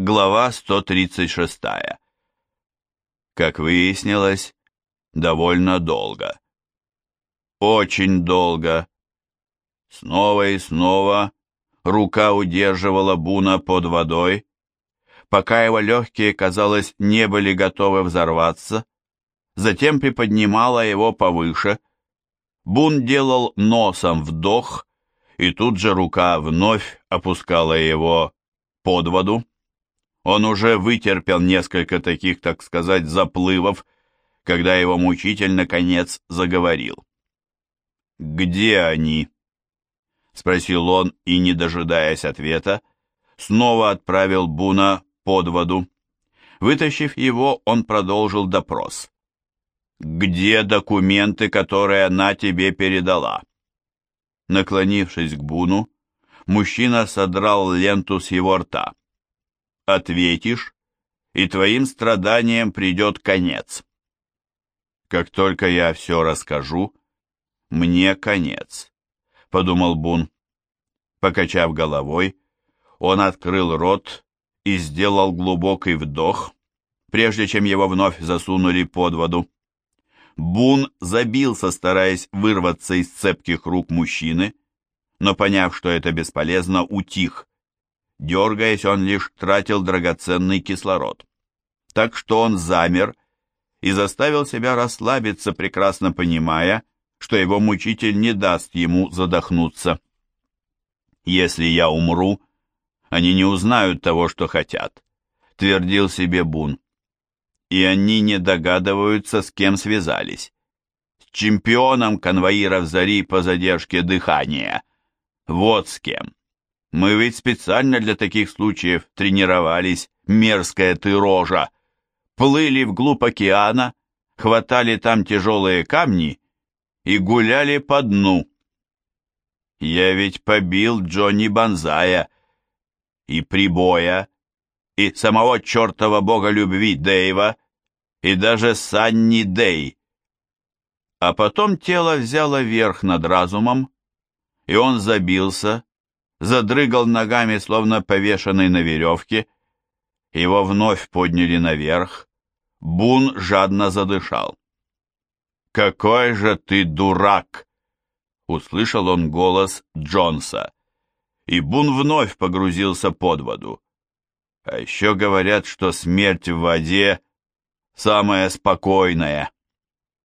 Глава 136. Как выяснилось, довольно долго. Очень долго. Снова и снова рука удерживала Буна под водой, пока его легкие, казалось, не были готовы взорваться, затем приподнимала его повыше. Бун делал носом вдох, и тут же рука вновь опускала его под воду. Он уже вытерпел несколько таких, так сказать, заплывов, когда его мучитель, наконец, заговорил. «Где они?» — спросил он, и, не дожидаясь ответа, снова отправил Буна под воду. Вытащив его, он продолжил допрос. «Где документы, которые она тебе передала?» Наклонившись к Буну, мужчина содрал ленту с его рта. «Ответишь, и твоим страданиям придет конец». «Как только я все расскажу, мне конец», — подумал Бун. Покачав головой, он открыл рот и сделал глубокий вдох, прежде чем его вновь засунули под воду. Бун забился, стараясь вырваться из цепких рук мужчины, но, поняв, что это бесполезно, утих. Дергаясь, он лишь тратил драгоценный кислород. Так что он замер и заставил себя расслабиться, прекрасно понимая, что его мучитель не даст ему задохнуться. «Если я умру, они не узнают того, что хотят», — твердил себе Бун. «И они не догадываются, с кем связались. С чемпионом конвоиров Зари по задержке дыхания. Вот с кем. Мы ведь специально для таких случаев тренировались, мерзкая ты рожа. Плыли вглубь океана, хватали там тяжелые камни и гуляли по дну. Я ведь побил Джонни Бонзая и Прибоя, и самого чертова бога любви Дэйва, и даже Санни Дэй. А потом тело взяло верх над разумом, и он забился, задрыгал ногами, словно повешенный на веревке. Его вновь подняли наверх. Бун жадно задышал. «Какой же ты дурак!» — услышал он голос Джонса. И Бун вновь погрузился под воду. А еще говорят, что смерть в воде самая спокойная.